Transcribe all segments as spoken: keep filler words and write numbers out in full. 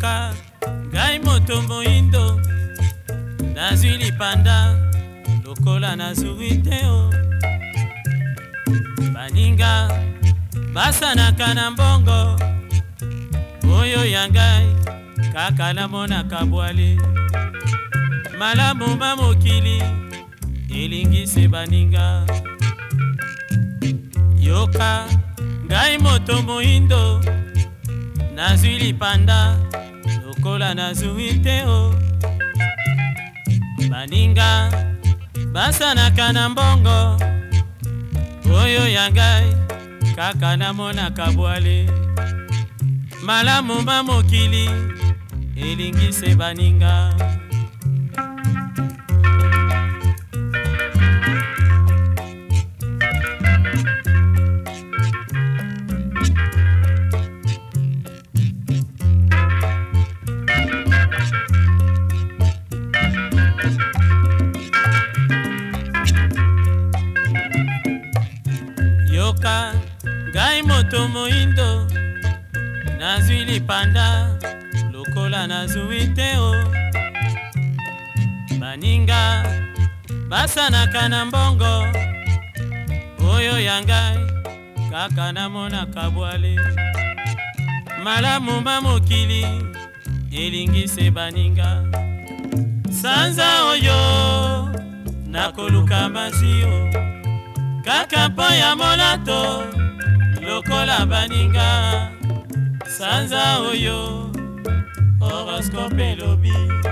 yoka ngai moto moindo nazwi lipanda lokola nazwi te o baninga basanaka na mbongo oyo ya ngai kaka namonaka bwale malamu ma mokili elingise baninga yoka ngai moto moindo nazwi lipanda lokola nazwi te o baninga basanaka na mbongo oyo ya ngai kaka namonaka bwale malamu ma mokili elingise baninga yoka ngai moto moindo nazwi lipanda lokola nazwi te o baninga basanaka na mbongo oyo ya ngai kaka namonaka bwale malamu ma mokili elingise baninga sanza oyo nakoluka masio kaka mpo ya molato lokola baninga sanza oyo horoscope elobi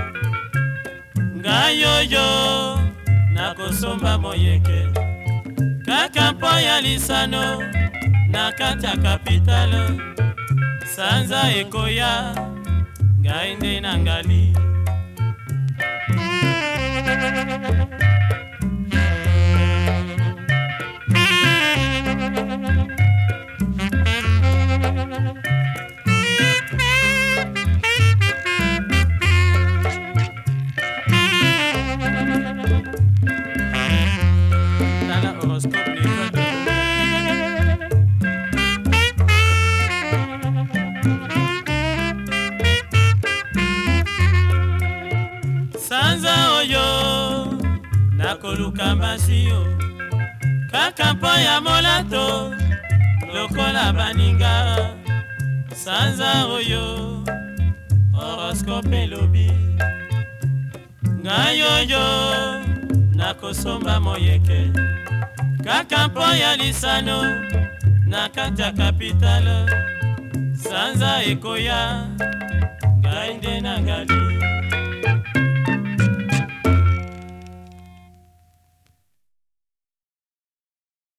ngai oyo nakosomba moyeke kaka mpo ya lisano na kati ya kapitale sanza ekoya ngai nde na ngali sanza oyo nakoluka masio kaka mpo ya molato lokola baninga sanza oyo horoscope elobi ngai oyo nakosomba moyeke kaka mpo ya lisano na kati ya kapitale sanza ekoya ngai nde na ngali